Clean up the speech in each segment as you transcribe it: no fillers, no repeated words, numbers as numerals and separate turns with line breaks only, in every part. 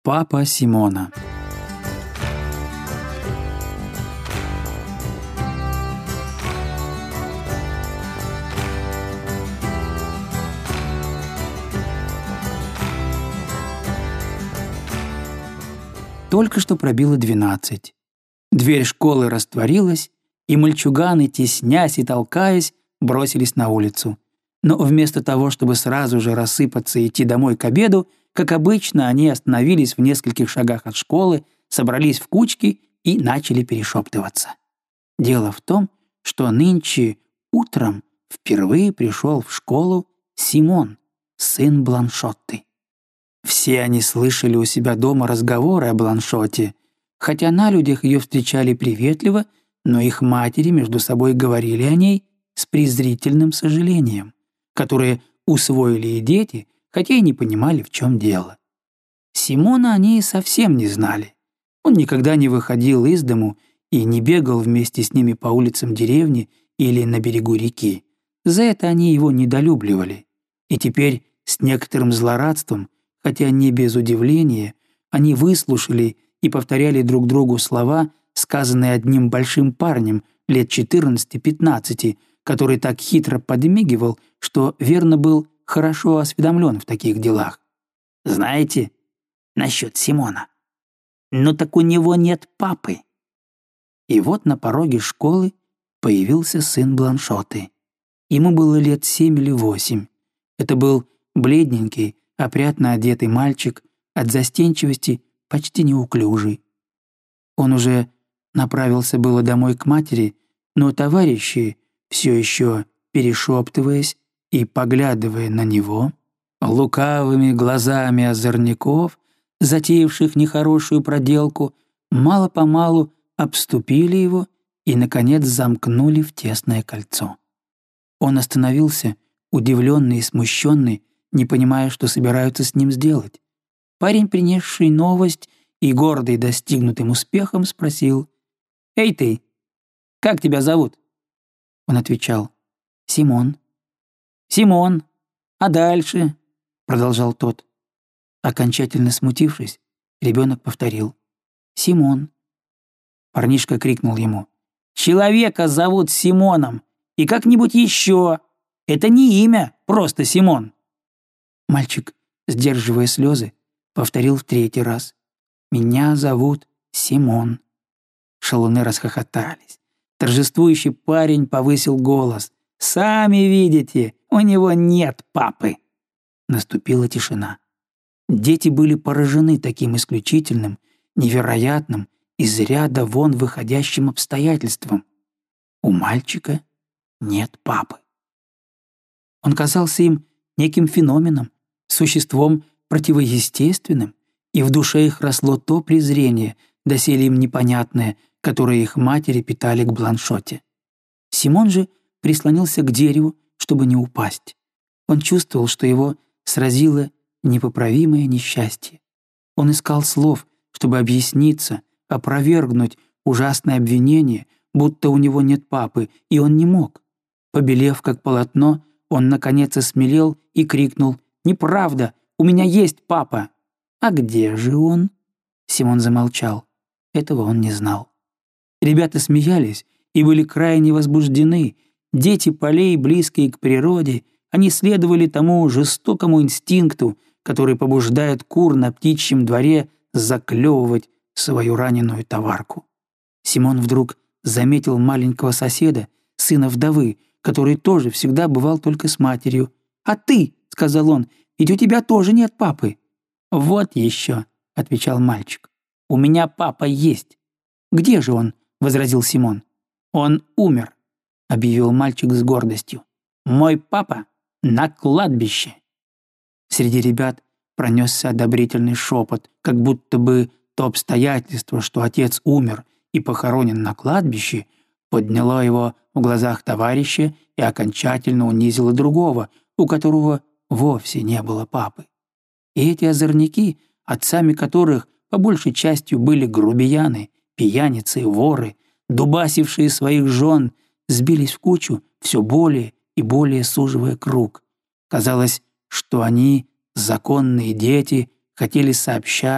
Папа Симона. Только что пробило 12. Дверь школы растворилась, и мальчуганы, теснясь и толкаясь, бросились на улицу. Но вместо того, чтобы сразу же рассыпаться и идти домой к обеду, как обычно, они остановились в нескольких шагах от школы, собрались в кучки и начали перешептываться. Дело в том, что нынче утром впервые пришел в школу Симон, сын Бланшотты. Все они слышали у себя дома разговоры о Бланшотте, хотя на людях ее встречали приветливо, но их матери между собой говорили о ней с презрительным сожалением, которое усвоили и дети, хотя и не понимали, в чем дело. Симона они совсем не знали. Он никогда не выходил из дому и не бегал вместе с ними по улицам деревни или на берегу реки. За это они его недолюбливали. И теперь с некоторым злорадством, хотя не без удивления, они выслушали и повторяли друг другу слова, сказанные одним большим парнем лет 14-15, который так хитро подмигивал, что верно был хорошо осведомлен в таких делах. «Знаете, насчет Симона, ну так у него нет папы». И вот на пороге школы появился сын Бланшотты. Ему было лет 7 или 8. Это был бледненький, опрятно одетый мальчик, от застенчивости почти неуклюжий. Он уже направился было домой к матери, но товарищи, все еще перешептываясь и поглядывая на него, лукавыми глазами озорников, затеявших нехорошую проделку, мало-помалу обступили его и, наконец, замкнули в тесное кольцо. Он остановился, удивленный и смущенный, не понимая, что собираются с ним сделать. Парень, принесший новость и гордый достигнутым успехом, спросил: «Эй ты, как тебя зовут?» Он отвечал: «Симон». «Симон, а дальше?» — продолжал тот. Окончательно смутившись, ребенок повторил: «Симон». Парнишка крикнул ему: «Человека зовут Симоном, и как-нибудь еще. Это не имя, просто Симон». Мальчик, сдерживая слезы, повторил в 3-й раз: «Меня зовут Симон». Шалуны расхохотались. Торжествующий парень повысил голос: «Сами видите, у него нет папы». Наступила тишина. Дети были поражены таким исключительным, невероятным, из ряда вон выходящим обстоятельством. У мальчика нет папы. Он казался им неким феноменом, существом противоестественным, и в душе их росло то презрение, доселе им непонятное, которое их матери питали к Бланшотте. Симон же прислонился к дереву, чтобы не упасть. Он чувствовал, что его сразило непоправимое несчастье. Он искал слов, чтобы объясниться, опровергнуть ужасное обвинение, будто у него нет папы, и он не мог. Побелев как полотно, он наконец осмелел и крикнул: «Неправда! У меня есть папа!» «А где же он?» Симон замолчал. Этого он не знал. Ребята смеялись и были крайне возбуждены. Дети полей, близкие к природе, они следовали тому жестокому инстинкту, который побуждает кур на птичьем дворе заклевывать свою раненую товарку. Симон вдруг заметил маленького соседа, сына вдовы, который тоже всегда бывал только с матерью. «А ты, — сказал он, — ведь у тебя тоже нет папы». «Вот еще, — отвечал мальчик, — у меня папа есть». «Где же он?» — возразил Симон. «Он умер», — объявил мальчик с гордостью. «Мой папа на кладбище». Среди ребят пронесся одобрительный шепот, как будто бы то обстоятельство, что отец умер и похоронен на кладбище, подняло его в глазах товарища и окончательно унизило другого, у которого вовсе не было папы. И эти озорники, отцами которых по большей частью были грубияны, пьяницы, воры, дубасившие своих жен, сбились в кучу, все более и более суживая круг. Казалось, что они, законные дети, хотели сообща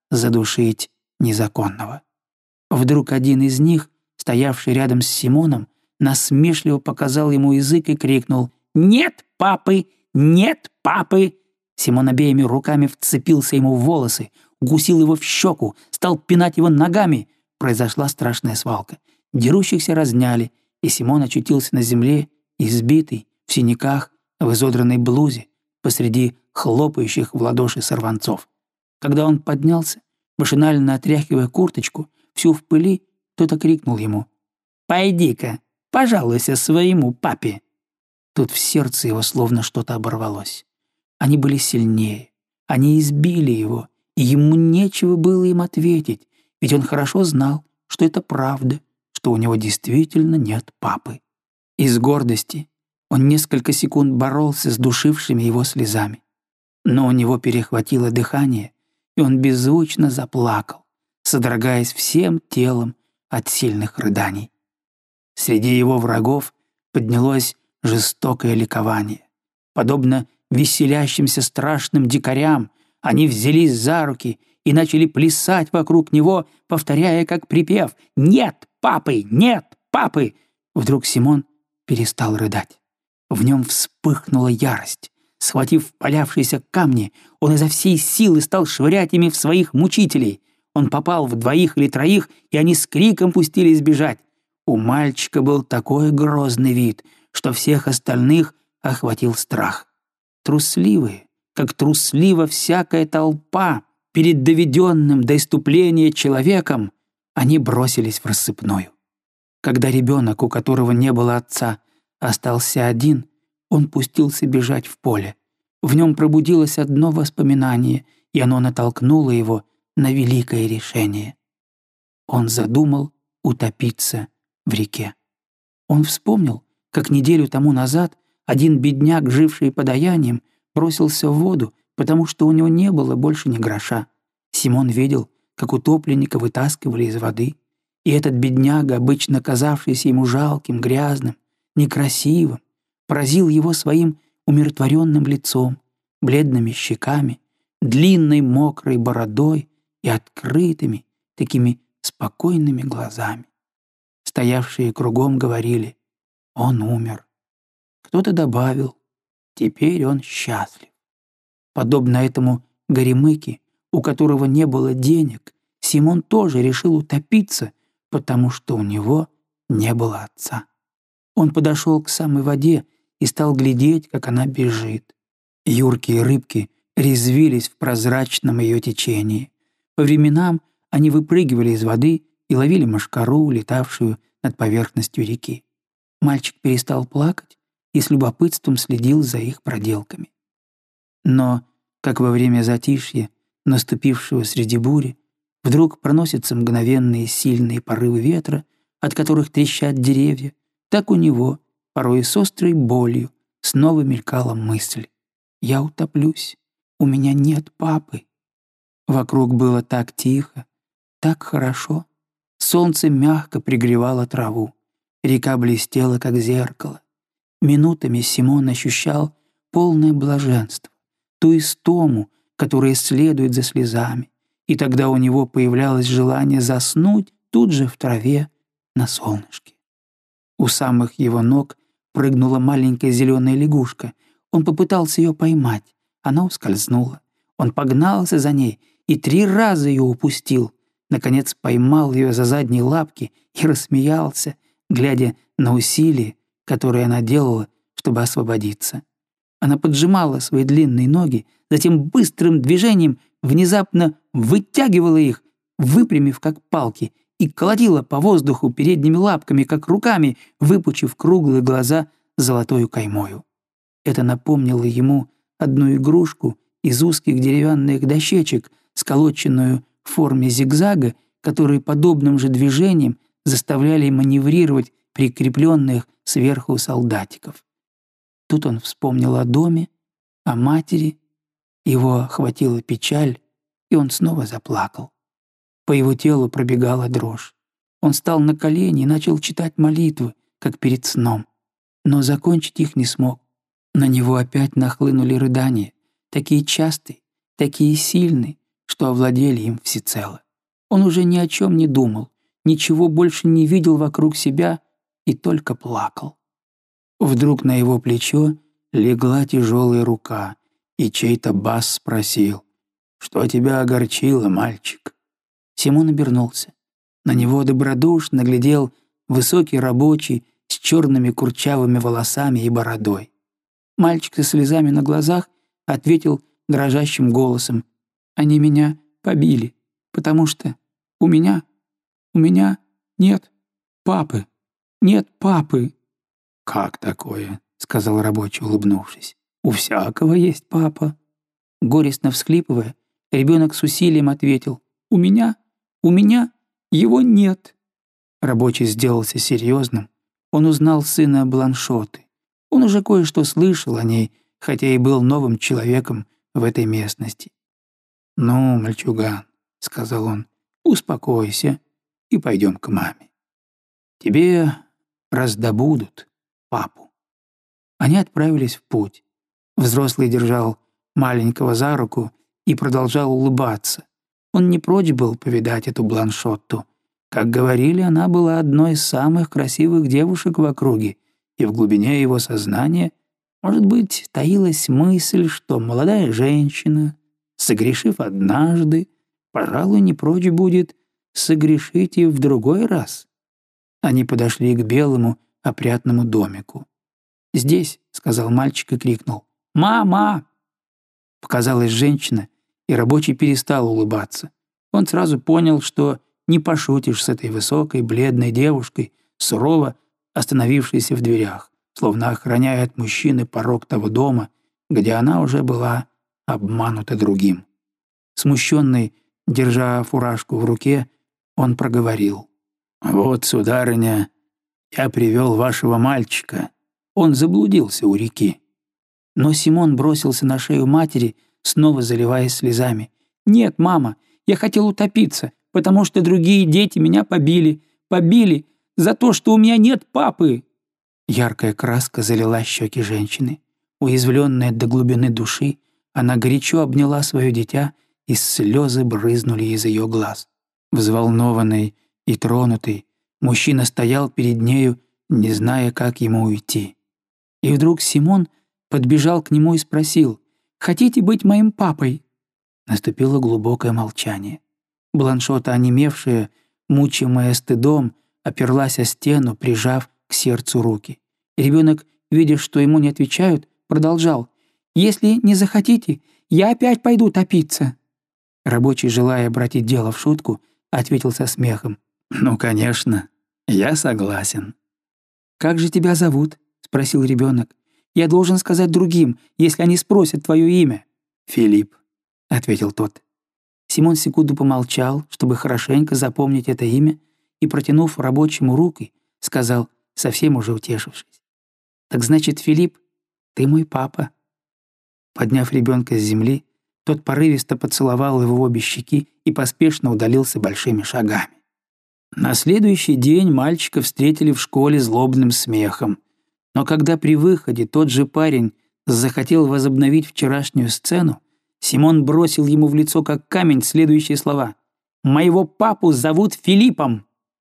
задушить незаконного. Вдруг один из них, стоявший рядом с Симоном, насмешливо показал ему язык и крикнул: «Нет папы! Нет папы!» Симон обеими руками вцепился ему в волосы, укусил его в щеку, стал пинать его ногами. Произошла страшная свалка. Дерущихся разняли, и Симон очутился на земле, избитый, в синяках, в изодранной блузе, посреди хлопающих в ладоши сорванцов. Когда он поднялся, машинально отряхивая курточку, всю в пыли, кто-то крикнул ему: «Пойди-ка, пожалуйся своему папе». Тут в сердце его словно что-то оборвалось. Они были сильнее, они избили его, и ему нечего было им ответить, ведь он хорошо знал, что это правда, что у него действительно нет папы. Из гордости он несколько секунд боролся с душившими его слезами. Но у него перехватило дыхание, и он беззвучно заплакал, содрогаясь всем телом от сильных рыданий. Среди его врагов поднялось жестокое ликование. Подобно веселящимся страшным дикарям, они взялись за руки и начали плясать вокруг него, повторяя как припев: «Нет папы! Нет папы!» Вдруг Симон перестал рыдать. В нем вспыхнула ярость. Схватив валявшиеся камни, он изо всей силы стал швырять ими в своих мучителей. Он попал в двоих или троих, и они с криком пустились бежать. У мальчика был такой грозный вид, что всех остальных охватил страх. Трусливые, как труслива всякая толпа, перед доведенным до исступления человеком, они бросились в рассыпную. Когда ребенок, у которого не было отца, остался один, он пустился бежать в поле. В нем пробудилось одно воспоминание, и оно натолкнуло его на великое решение. Он задумал утопиться в реке. Он вспомнил, как неделю тому назад один бедняк, живший подаянием, бросился в воду, потому что у него не было больше ни гроша. Симон видел, как утопленника вытаскивали из воды, и этот бедняга, обычно казавшийся ему жалким, грязным, некрасивым, поразил его своим умиротворенным лицом, бледными щеками, длинной мокрой бородой и открытыми, такими спокойными глазами. Стоявшие кругом говорили: «Он умер». Кто-то добавил: «Теперь он счастлив». Подобно этому горемыке, у которого не было денег, Симон тоже решил утопиться, потому что у него не было отца. Он подошел к самой воде и стал глядеть, как она бежит. Юркие рыбки резвились в прозрачном ее течении. По временам они выпрыгивали из воды и ловили мошкару, летавшую над поверхностью реки. Мальчик перестал плакать и с любопытством следил за их проделками. Но, как во время затишья, наступившего среди бури, вдруг проносятся мгновенные сильные порывы ветра, от которых трещат деревья, так у него, порой с острой болью, снова мелькала мысль: «Я утоплюсь, у меня нет папы». Вокруг было так тихо, так хорошо. Солнце мягко пригревало траву, река блестела, как зеркало. Минутами Симон ощущал полное блаженство, ту истому, которая следует за слезами, и тогда у него появлялось желание заснуть тут же в траве на солнышке. У самых его ног прыгнула маленькая зеленая лягушка. Он попытался ее поймать. Она ускользнула. Он погнался за ней и 3 раза ее упустил. Наконец поймал ее за задние лапки и рассмеялся, глядя на усилия, которые она делала, чтобы освободиться. Она поджимала свои длинные ноги, затем быстрым движением внезапно вытягивала их, выпрямив как палки, и колотила по воздуху передними лапками, как руками, выпучив круглые глаза золотою каймою. Это напомнило ему одну игрушку из узких деревянных дощечек, сколоченную в форме зигзага, которые подобным же движением заставляли маневрировать прикрепленных сверху солдатиков. Тут он вспомнил о доме, о матери, его охватила печаль, и он снова заплакал. По его телу пробегала дрожь. Он встал на колени и начал читать молитвы, как перед сном, но закончить их не смог. На него опять нахлынули рыдания, такие частые, такие сильные, что овладели им всецело. Он уже ни о чем не думал, ничего больше не видел вокруг себя и только плакал. Вдруг на его плечо легла тяжелая рука, и чей-то бас спросил: «Что тебя огорчило, мальчик?» Симон обернулся. На него добродушно глядел высокий рабочий с черными курчавыми волосами и бородой. Мальчик со слезами на глазах ответил дрожащим голосом: «Они меня побили, потому что у меня нет папы, нет папы». «Как такое?» — сказал рабочий, улыбнувшись. «У всякого есть папа». Горестно всхлипывая, ребенок с усилием ответил: «У меня его нет». Рабочий сделался серьезным. Он узнал сына Бланшоты. Он уже кое-что слышал о ней, хотя и был новым человеком в этой местности. «Ну, мальчуган», — сказал он, — «успокойся и пойдем к маме. Тебе раздобудут папу». Они отправились в путь. Взрослый держал маленького за руку и продолжал улыбаться. Он не прочь был повидать эту Бланшотту. Как говорили, она была одной из самых красивых девушек в округе, и в глубине его сознания, может быть, таилась мысль, что молодая женщина, согрешив однажды, пожалуй, не прочь будет согрешить и в другой раз. Они подошли к белому опрятному домику. «Здесь», — сказал мальчик и крикнул: «Мама!» Показалась женщина, и рабочий перестал улыбаться. Он сразу понял, что не пошутишь с этой высокой, бледной девушкой, сурово остановившейся в дверях, словно охраняя от мужчины порог того дома, где она уже была обманута другим. Смущенный, держа фуражку в руке, он проговорил: «Вот, сударыня, я привел вашего мальчика. Он заблудился у реки». Но Симон бросился на шею матери, снова заливаясь слезами. «Нет, мама, я хотел утопиться, потому что другие дети меня побили за то, что у меня нет папы». Яркая краска залила щеки женщины. Уязвленная до глубины души, она горячо обняла свое дитя, и слезы брызнули из ее глаз. Взволнованный и тронутый, мужчина стоял перед нею, не зная, как ему уйти. И вдруг Симон подбежал к нему и спросил: «Хотите быть моим папой?» Наступило глубокое молчание. Бланшота, онемевшая, мучимая стыдом, оперлась о стену, прижав к сердцу руки. Ребенок, видя, что ему не отвечают, продолжал: «Если не захотите, я опять пойду топиться». Рабочий, желая обратить дело в шутку, ответил со смехом: «Ну, конечно, я согласен». «Как же тебя зовут?» — спросил ребенок. «Я должен сказать другим, если они спросят твое имя». «Филипп», — ответил тот. Симон секунду помолчал, чтобы хорошенько запомнить это имя, и, протянув рабочему руки, сказал, совсем уже утешившись: «Так значит, Филипп, ты мой папа». Подняв ребенка с земли, тот порывисто поцеловал его в обе щеки и поспешно удалился большими шагами. На следующий день мальчика встретили в школе злобным смехом. Но когда при выходе тот же парень захотел возобновить вчерашнюю сцену, Симон бросил ему в лицо как камень следующие слова: «Моего папу зовут Филиппом».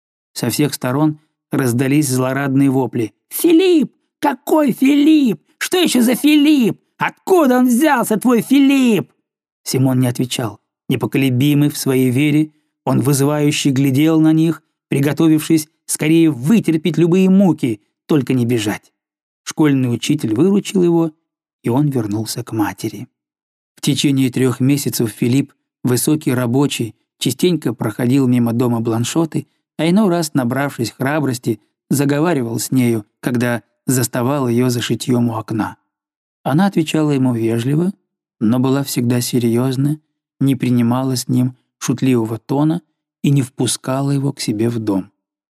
Со всех сторон раздались злорадные вопли: «Филипп! Какой Филипп? Что еще за Филипп? Откуда он взялся, твой Филипп?» Симон не отвечал. Непоколебимый в своей вере, он вызывающе глядел на них, приготовившись скорее вытерпеть любые муки, только не бежать. Школьный учитель выручил его, и он вернулся к матери. В течение 3 месяцев Филипп, высокий рабочий, частенько проходил мимо дома Бланшоты, а иной раз, набравшись храбрости, заговаривал с нею, когда заставал ее за шитьем у окна. Она отвечала ему вежливо, но была всегда серьезна, не принимала с ним шутливого тона и не впускала его к себе в дом.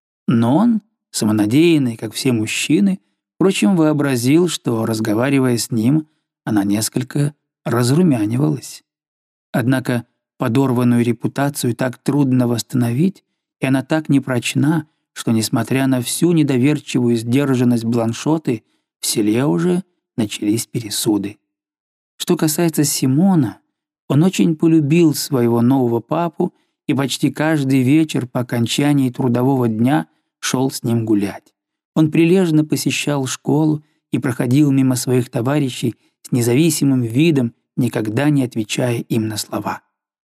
Но он, самонадеянный, как все мужчины, впрочем, вообразил, что, разговаривая с ним, она несколько разрумянивалась. Однако подорванную репутацию так трудно восстановить, и она так непрочна, что, несмотря на всю недоверчивую сдержанность Бланшоты, в селе уже начались пересуды. Что касается Симона, Он очень полюбил своего нового папу и почти каждый вечер по окончании трудового дня шел с ним гулять. Он прилежно посещал школу и проходил мимо своих товарищей с независимым видом, никогда не отвечая им на слова.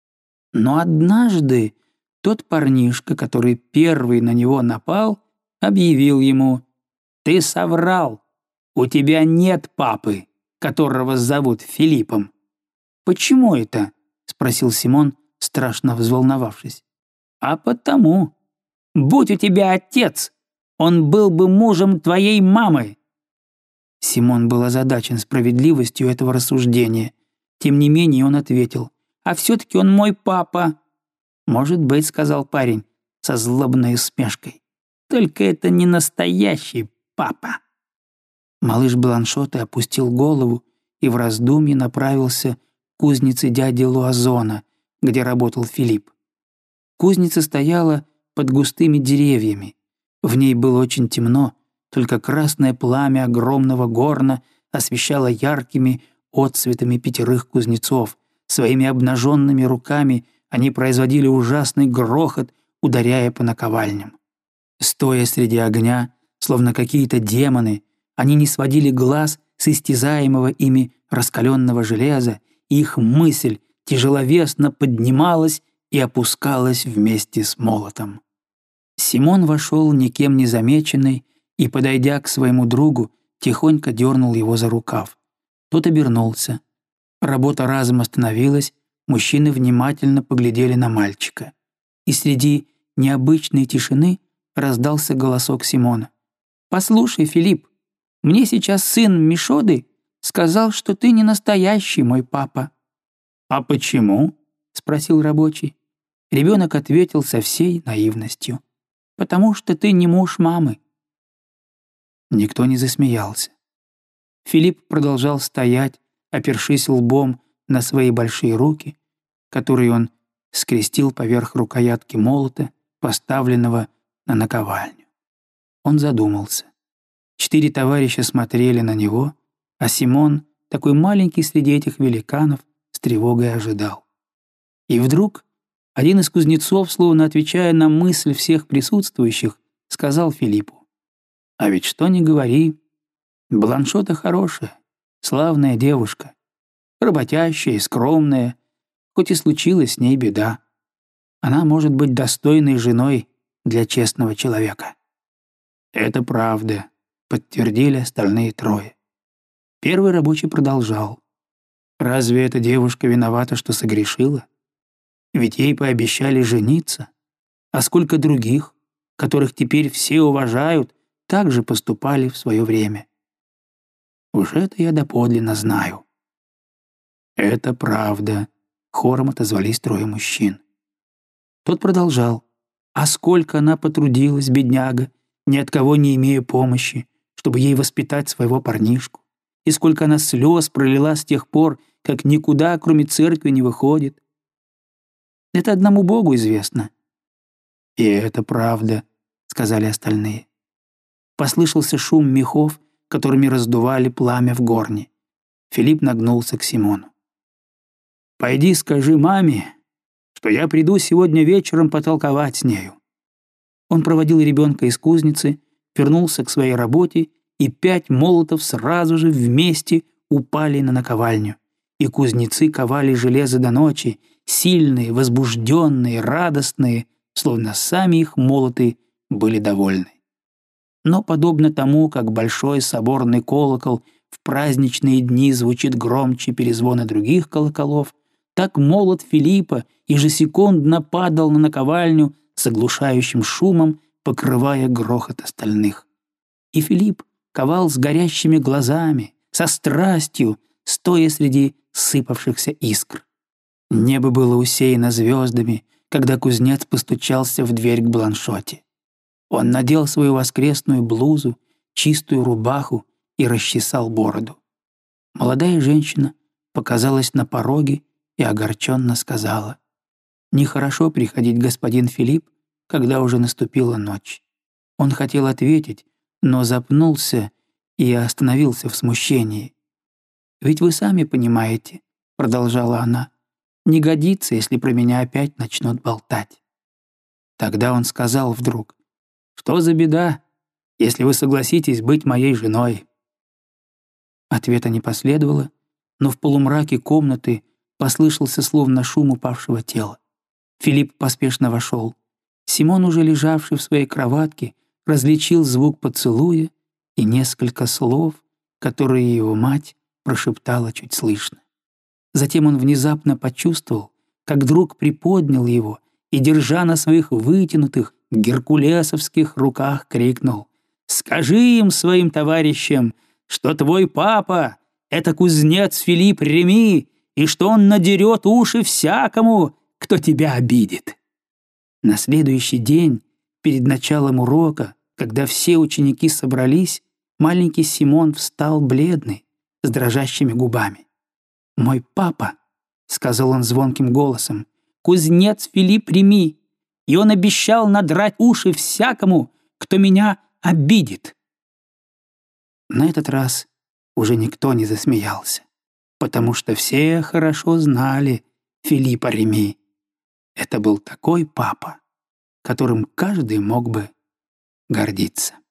Но однажды тот парнишка, который первый на него напал, объявил ему: «Ты соврал! У тебя нет папы, которого зовут Филиппом». «Почему это?» — спросил Симон, страшно взволновавшись. «А потому. Будь у тебя отец, он был бы мужем твоей мамы». Симон был озадачен справедливостью этого рассуждения. Тем не менее он ответил: «А все-таки он мой папа». «Может быть», — сказал парень со злобной усмешкой. «Только это не настоящий папа». Малыш Бланшота опустил голову и в раздумье направился к кузнице дяди Луазона, где работал Филипп. Кузница стояла под густыми деревьями. В ней было очень темно, только красное пламя огромного горна освещало яркими отцветами 5 кузнецов. Своими обнаженными руками они производили ужасный грохот, ударяя по наковальням. Стоя среди огня, словно какие-то демоны, они не сводили глаз с истязаемого ими раскаленного железа, и их мысль тяжеловесно поднималась и опускалась вместе с молотом. Симон вошел никем не замеченный и, подойдя к своему другу, тихонько дернул его за рукав. Тот обернулся. Работа разом остановилась, мужчины внимательно поглядели на мальчика. И среди необычной тишины раздался голосок Симона. «Послушай, Филипп, мне сейчас сын Мишоды сказал, что ты не настоящий мой папа». «А почему?» — спросил рабочий. Ребенок ответил со всей наивностью. «Потому что ты не муж мамы». Никто не засмеялся. Филипп продолжал стоять, опершись лбом на свои большие руки, которые он скрестил поверх рукоятки молота, поставленного на наковальню. Он задумался. 4 товарища смотрели на него, а Симон, такой маленький среди этих великанов, с тревогой ожидал. И вдруг один из кузнецов, словно отвечая на мысль всех присутствующих, сказал Филиппу: «А ведь что ни говори, Бланшота хорошая, славная девушка, работящая и скромная, хоть и случилась с ней беда. Она может быть достойной женой для честного человека». «Это правда», — подтвердили остальные 3. Первый рабочий продолжал: «Разве эта девушка виновата, что согрешила? Ведь ей пообещали жениться, а сколько других, которых теперь все уважают, так же поступали в свое время. Уж это я доподлинно знаю». «Это правда», — хором отозвались 3 мужчин. Тот продолжал: «А сколько она потрудилась, бедняга, ни от кого не имея помощи, чтобы ей воспитать своего парнишку, и сколько она слез пролила с тех пор, как никуда, кроме церкви, не выходит. Это одному Богу известно». «И это правда», — сказали остальные. Послышался шум мехов, которыми раздували пламя в горне. Филипп нагнулся к Симону. «Пойди скажи маме, что я приду сегодня вечером потолковать с нею». Он проводил ребенка из кузницы, вернулся к своей работе, и 5 молотов сразу же вместе упали на наковальню. И кузнецы ковали железо до ночи, сильные, возбужденные, радостные, словно сами их молоты были довольны. Но подобно тому, как большой соборный колокол в праздничные дни звучит громче перезвона других колоколов, так молот Филиппа ежесекундно падал на наковальню с оглушающим шумом, покрывая грохот остальных. И Филипп ковал с горящими глазами, со страстью, стоя среди сыпавшихся искр. Небо было усеяно звездами, когда кузнец постучался в дверь к Бланшоте. Он надел свою воскресную блузу, чистую рубаху и расчесал бороду. Молодая женщина показалась на пороге и огорченно сказала: «Нехорошо приходить, господин Филипп, когда уже наступила ночь». Он хотел ответить, но запнулся и остановился в смущении. «Ведь вы сами понимаете», — продолжала она, не годится, если про меня опять начнут болтать». Тогда он сказал вдруг: «Что за беда, если вы согласитесь быть моей женой?» Ответа не последовало, но в полумраке комнаты послышался словно шум упавшего тела. Филипп поспешно вошел. Симон, уже лежавший в своей кроватке, различил звук поцелуя и несколько слов, которые его мать прошептала чуть слышно. Затем он внезапно почувствовал, как друг приподнял его и, держа на своих вытянутых геркулесовских руках, крикнул: «Скажи им, своим товарищам, что твой папа — это кузнец Филипп Реми, и что он надерет уши всякому, кто тебя обидит». На следующий день, перед началом урока, когда все ученики собрались, маленький Симон встал бледный, с дрожащими губами. «Мой папа», — сказал он звонким голосом, — «кузнец Филипп Реми, и он обещал надрать уши всякому, кто меня обидит». На этот раз уже никто не засмеялся, потому что все хорошо знали Филиппа Реми. Это был такой папа, которым каждый мог бы гордиться.